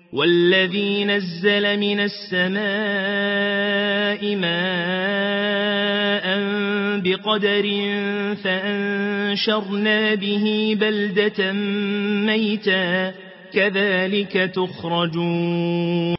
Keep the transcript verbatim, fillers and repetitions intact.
والذي نزل من السماء ماء بقدر فأنشرنا به بلدة ميتا كذلك تخرجون